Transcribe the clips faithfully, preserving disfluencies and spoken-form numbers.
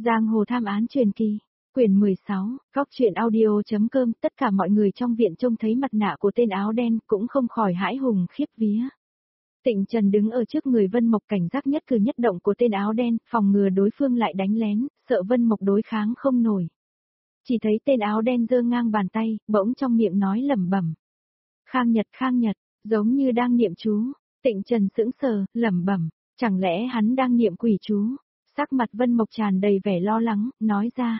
Giang hồ tham án truyền kỳ, quyển mười sáu, góc truyện audio.com, tất cả mọi người trong viện trông thấy mặt nạ của tên áo đen cũng không khỏi hãi hùng khiếp vía. Tịnh Trần đứng ở trước người Vân Mộc cảnh giác nhất cử nhất động của tên áo đen, phòng ngừa đối phương lại đánh lén, sợ Vân Mộc đối kháng không nổi. Chỉ thấy tên áo đen giơ ngang bàn tay, bỗng trong miệng nói lẩm bẩm. Khang Nhật, Khang Nhật, giống như đang niệm chú. Tịnh Trần sững sờ, lẩm bẩm, chẳng lẽ hắn đang niệm quỷ chú? Sắc mặt Vân Mộc tràn đầy vẻ lo lắng, nói ra.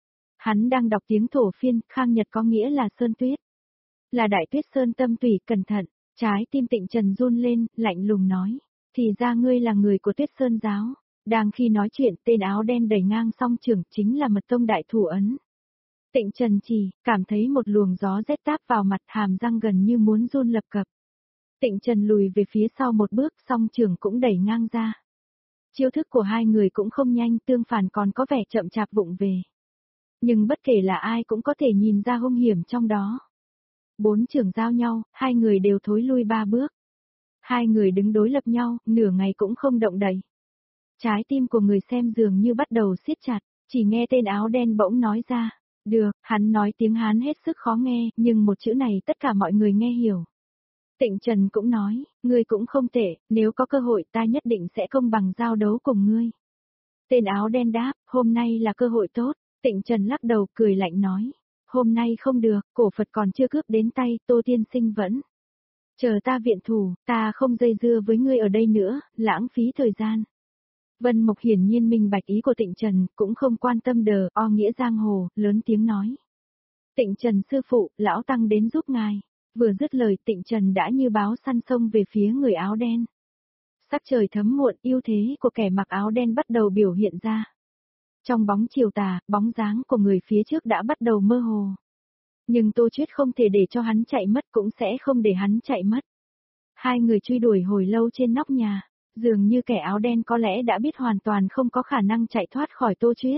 Hắn đang đọc tiếng thổ phiên, Khang Nhật có nghĩa là sơn tuyết. Là đại tuyết sơn tâm tùy, cẩn thận. Trái tim Tịnh Trần run lên, lạnh lùng nói. Thì ra ngươi là người của tuyết sơn giáo. Đang khi nói chuyện, tên áo đen đẩy ngang song trường, chính là mật tông đại thủ ấn. Tịnh Trần chỉ, cảm thấy một luồng gió rét táp vào mặt, hàm răng gần như muốn run lập cập. Tịnh Trần lùi về phía sau một bước, song trường cũng đẩy ngang ra. Chiêu thức của hai người cũng không nhanh, tương phản còn có vẻ chậm chạp vụng về. Nhưng bất kể là ai cũng có thể nhìn ra hung hiểm trong đó. Bốn trường giao nhau, hai người đều thối lui ba bước. Hai người đứng đối lập nhau, nửa ngày cũng không động đậy. Trái tim của người xem dường như bắt đầu siết chặt, chỉ nghe tên áo đen bỗng nói ra. Được, hắn nói tiếng Hán hết sức khó nghe, nhưng một chữ này tất cả mọi người nghe hiểu. Tịnh Trần cũng nói, ngươi cũng không tệ, nếu có cơ hội ta nhất định sẽ công bằng giao đấu cùng ngươi. Tên áo đen đáp, hôm nay là cơ hội tốt. Tịnh Trần lắc đầu cười lạnh nói, hôm nay không được, cổ Phật còn chưa cướp đến tay, Tô Tiên Sinh vẫn. Chờ ta viện thủ, ta không dây dưa với ngươi ở đây nữa, lãng phí thời gian. Vân Mộc hiển nhiên minh bạch ý của Tịnh Trần, cũng không quan tâm đờ o nghĩa giang hồ, lớn tiếng nói. Tịnh Trần sư phụ, lão tăng đến giúp ngài. Vừa dứt lời Tịnh Trần đã như báo săn sông về phía người áo đen. Sắc trời thấm muộn, ưu thế của kẻ mặc áo đen bắt đầu biểu hiện ra. Trong bóng chiều tà, bóng dáng của người phía trước đã bắt đầu mơ hồ. Nhưng Tô Chuyết không thể để cho hắn chạy mất, cũng sẽ không để hắn chạy mất. Hai người truy đuổi hồi lâu trên nóc nhà, dường như kẻ áo đen có lẽ đã biết hoàn toàn không có khả năng chạy thoát khỏi Tô Chuyết.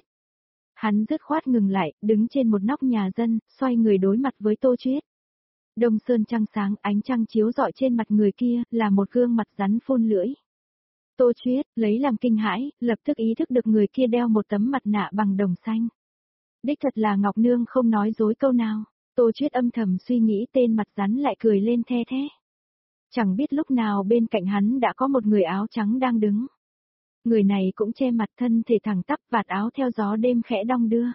Hắn dứt khoát ngừng lại, đứng trên một nóc nhà dân, xoay người đối mặt với Tô Chuyết. Đông sơn trăng sáng, ánh trăng chiếu rọi trên mặt người kia, là một gương mặt rắn phun lưỡi. Tô Chuyết, lấy làm kinh hãi, lập tức ý thức được người kia đeo một tấm mặt nạ bằng đồng xanh. Đích thật là Ngọc Nương không nói dối câu nào. Tô Chuyết âm thầm suy nghĩ tên mặt rắn lại cười lên the thế. Chẳng biết lúc nào bên cạnh hắn đã có một người áo trắng đang đứng. Người này cũng che mặt, thân thể thẳng tắp, vạt áo theo gió đêm khẽ đong đưa.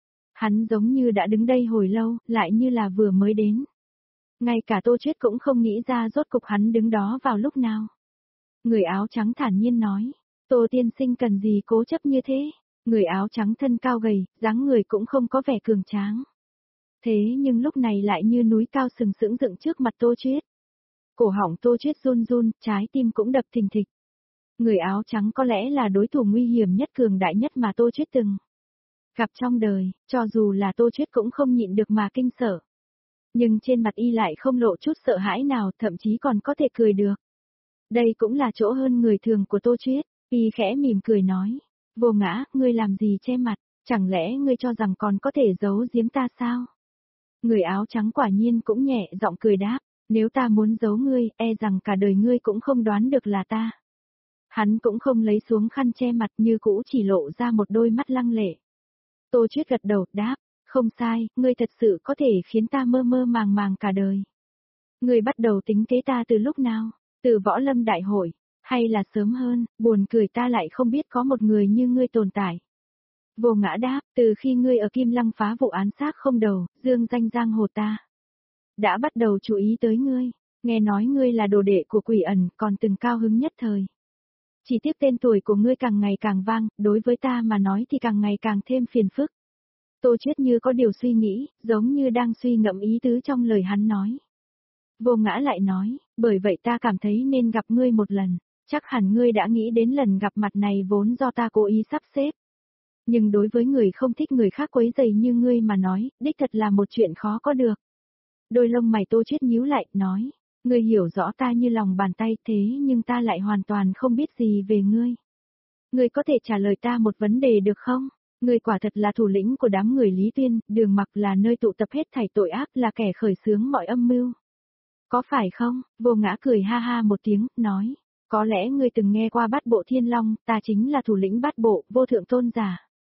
Hắn giống như đã đứng đây hồi lâu, lại như là vừa mới đến. Ngay cả Tô Chuyết cũng không nghĩ ra rốt cục hắn đứng đó vào lúc nào. Người áo trắng thản nhiên nói, Tô tiên sinh cần gì cố chấp như thế. Người áo trắng thân cao gầy, dáng người cũng không có vẻ cường tráng. Thế nhưng lúc này lại như núi cao sừng sững dựng trước mặt Tô Chuyết. Cổ họng Tô Chuyết run run, trái tim cũng đập thình thịch. Người áo trắng có lẽ là đối thủ nguy hiểm nhất, cường đại nhất mà Tô Chuyết từng gặp trong đời, cho dù là Tô Chuyết cũng không nhịn được mà kinh sợ. Nhưng trên mặt y lại không lộ chút sợ hãi nào, thậm chí còn có thể cười được. Đây cũng là chỗ hơn người thường của Tô Chuyết, y khẽ mỉm cười nói. Vô Ngã, ngươi làm gì che mặt, chẳng lẽ ngươi cho rằng còn có thể giấu giếm ta sao? Người áo trắng quả nhiên cũng nhẹ giọng cười đáp, nếu ta muốn giấu ngươi, e rằng cả đời ngươi cũng không đoán được là ta. Hắn cũng không lấy xuống khăn che mặt, như cũ chỉ lộ ra một đôi mắt lăng lệ. Tô Chuyết gật đầu, đáp, không sai, ngươi thật sự có thể khiến ta mơ mơ màng màng cả đời. Ngươi bắt đầu tính kế ta từ lúc nào? Từ Võ Lâm Đại Hội, hay là sớm hơn, buồn cười ta lại không biết có một người như ngươi tồn tại. Vô Ngã đáp, từ khi ngươi ở Kim Lăng phá vụ án xác không đầu, dương danh giang hồ ta đã bắt đầu chú ý tới ngươi, nghe nói ngươi là đồ đệ của Quỷ Ẩn, còn từng cao hứng nhất thời. Chỉ tiếc tên tuổi của ngươi càng ngày càng vang, đối với ta mà nói thì càng ngày càng thêm phiền phức. Tô Chuyết như có điều suy nghĩ, giống như đang suy ngẫm ý tứ trong lời hắn nói. Vô Ngã lại nói, bởi vậy ta cảm thấy nên gặp ngươi một lần, chắc hẳn ngươi đã nghĩ đến lần gặp mặt này vốn do ta cố ý sắp xếp. Nhưng đối với người không thích người khác quấy rầy như ngươi mà nói, đích thật là một chuyện khó có được. Đôi lông mày Tô Chuyết nhíu lại, nói, ngươi hiểu rõ ta như lòng bàn tay, thế nhưng ta lại hoàn toàn không biết gì về ngươi. Ngươi có thể trả lời ta một vấn đề được không? Ngươi quả thật là thủ lĩnh của đám người Lý Tuyên, Đường Mặc là nơi tụ tập hết thảy tội ác, là kẻ khởi xướng mọi âm mưu. Có phải không? Vô Ngã cười ha ha một tiếng, nói, có lẽ ngươi từng nghe qua Bát Bộ Thiên Long, ta chính là thủ lĩnh Bát Bộ, Vô Thượng Tôn giả.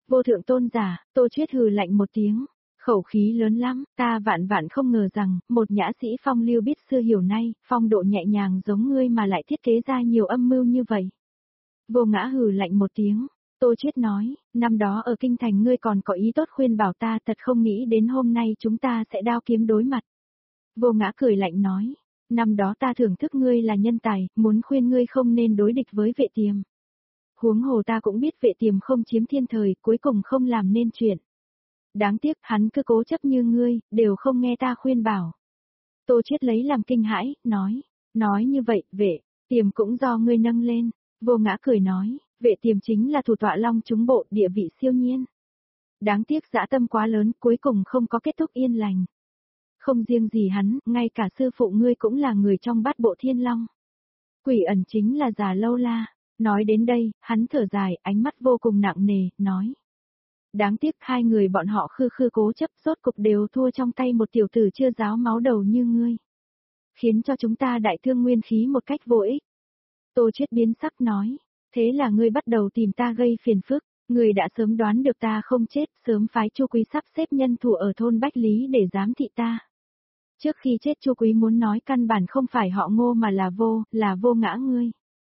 Vô thượng tôn giả, Tô Chuyết hừ lạnh một tiếng. Khẩu khí lớn lắm, ta vạn vạn không ngờ rằng, một nhã sĩ phong lưu biết xưa hiểu nay, phong độ nhẹ nhàng giống ngươi mà lại thiết kế ra nhiều âm mưu như vậy. Vô Ngã hừ lạnh một tiếng. Tô Chuyết nói, năm đó ở kinh thành ngươi còn có ý tốt khuyên bảo ta, thật không nghĩ đến hôm nay chúng ta sẽ đao kiếm đối mặt. Vô Ngã cười lạnh nói, năm đó ta thưởng thức ngươi là nhân tài, muốn khuyên ngươi không nên đối địch với Vệ Tiềm. Huống hồ ta cũng biết Vệ Tiềm không chiếm thiên thời, cuối cùng không làm nên chuyện. Đáng tiếc hắn cứ cố chấp như ngươi, đều không nghe ta khuyên bảo. Tô Chuyết lấy làm kinh hãi, nói, nói như vậy, Vệ Tiềm cũng do ngươi nâng lên. Vô Ngã cười nói, Vệ Tiềm chính là thủ tọa long chúng bộ, địa vị siêu nhiên. Đáng tiếc dã tâm quá lớn, cuối cùng không có kết thúc yên lành. Không riêng gì hắn, ngay cả sư phụ ngươi cũng là người trong bát bộ thiên long. Quỷ ẩn chính là Già Lâu La. Nói đến đây, hắn thở dài, ánh mắt vô cùng nặng nề, nói. Đáng tiếc hai người bọn họ khư khư cố chấp, rốt cục đều thua trong tay một tiểu tử chưa ráo máu đầu như ngươi. Khiến cho chúng ta đại thương nguyên khí một cách vô ích. Tô Chuyết biến sắc nói, thế là ngươi bắt đầu tìm ta gây phiền phức, ngươi đã sớm đoán được ta không chết, sớm phái Chu Quý sắp xếp nhân thủ ở thôn Bách Lý để giám thị ta. Trước khi chết Chu Quý muốn nói căn bản không phải họ Ngô mà là Vô, là Vô Ngã ngươi.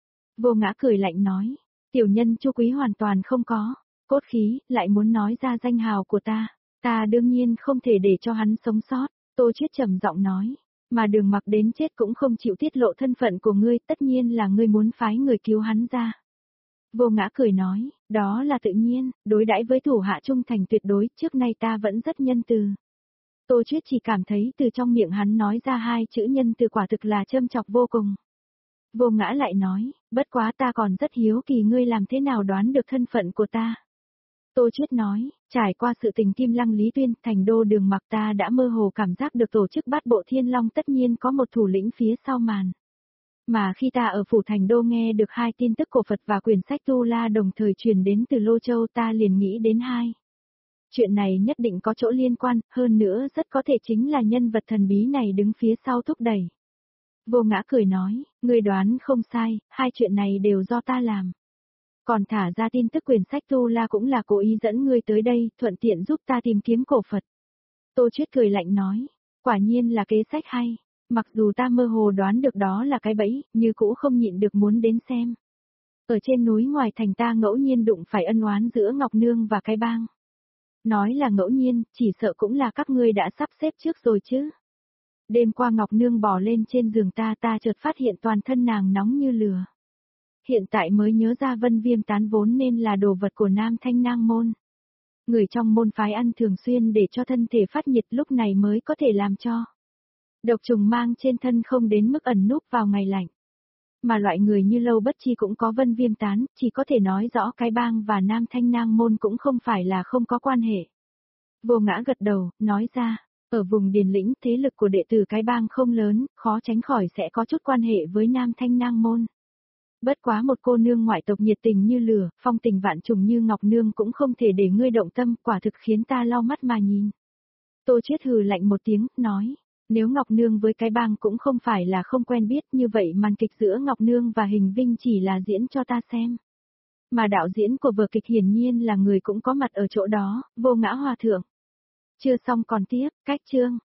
Vô Ngã cười lạnh nói, tiểu nhân Chu Quý hoàn toàn không có cốt khí, lại muốn nói ra danh hào của ta, ta đương nhiên không thể để cho hắn sống sót. Tô Chuyết trầm giọng nói, mà Đường Mặc đến chết cũng không chịu tiết lộ thân phận của ngươi, tất nhiên là ngươi muốn phái người cứu hắn ra. Vô Ngã cười nói, đó là tự nhiên, đối đãi với thủ hạ trung thành tuyệt đối, trước nay ta vẫn rất nhân từ. Tô Chuyết chỉ cảm thấy từ trong miệng hắn nói ra hai chữ nhân từ quả thực là châm chọc vô cùng. Vô Ngã lại nói, bất quá ta còn rất hiếu kỳ ngươi làm thế nào đoán được thân phận của ta. Tô Chuyết nói, trải qua sự tình Kim Lăng Lý Tuyên, thành đô Đường Mặc ta đã mơ hồ cảm giác được tổ chức bát bộ thiên long tất nhiên có một thủ lĩnh phía sau màn. Mà khi ta ở phủ thành đô nghe được hai tin tức cổ Phật và quyển sách Tu La đồng thời truyền đến từ Lô Châu, ta liền nghĩ đến hai. Chuyện này nhất định có chỗ liên quan, hơn nữa rất có thể chính là nhân vật thần bí này đứng phía sau thúc đẩy. Vô Ngã cười nói, ngươi đoán không sai, hai chuyện này đều do ta làm. Còn thả ra tin tức quyển sách Tu La cũng là cố ý dẫn ngươi tới đây, thuận tiện giúp ta tìm kiếm cổ Phật. Tô Chuyết cười lạnh nói, quả nhiên là kế sách hay, mặc dù ta mơ hồ đoán được đó là cái bẫy, như cũ không nhịn được muốn đến xem. Ở trên núi ngoài thành ta ngẫu nhiên đụng phải ân oán giữa Ngọc Nương và cái bang. Nói là ngẫu nhiên, chỉ sợ cũng là các ngươi đã sắp xếp trước rồi chứ. Đêm qua Ngọc Nương bò lên trên giường ta ta chợt phát hiện toàn thân nàng nóng như lửa. Hiện tại mới nhớ ra Vân Viêm tán vốn nên là đồ vật của Nam Thanh Nang môn. Người trong môn phái ăn thường xuyên để cho thân thể phát nhiệt, lúc này mới có thể làm cho độc trùng mang trên thân không đến mức ẩn núp vào ngày lạnh. Mà loại người như Lâu Bất Chi cũng có Vân Viêm tán, chỉ có thể nói rõ cái bang và Nam Thanh Nang môn cũng không phải là không có quan hệ. Vô Ngã gật đầu, nói ra, ở vùng Điền Lĩnh thế lực của đệ tử cái bang không lớn, khó tránh khỏi sẽ có chút quan hệ với Nam Thanh Nang môn. Bất quá một cô nương ngoại tộc nhiệt tình như lửa, phong tình vạn trùng như Ngọc Nương cũng không thể để ngươi động tâm, quả thực khiến ta lau mắt mà nhìn. Tô Chuyết hừ lạnh một tiếng, nói, nếu Ngọc Nương với cái bang cũng không phải là không quen biết, như vậy màn kịch giữa Ngọc Nương và Hình Vinh chỉ là diễn cho ta xem. Mà đạo diễn của vở kịch hiển nhiên là người cũng có mặt ở chỗ đó, Vô Ngã hòa thượng. Chưa xong còn tiếp, cách chương.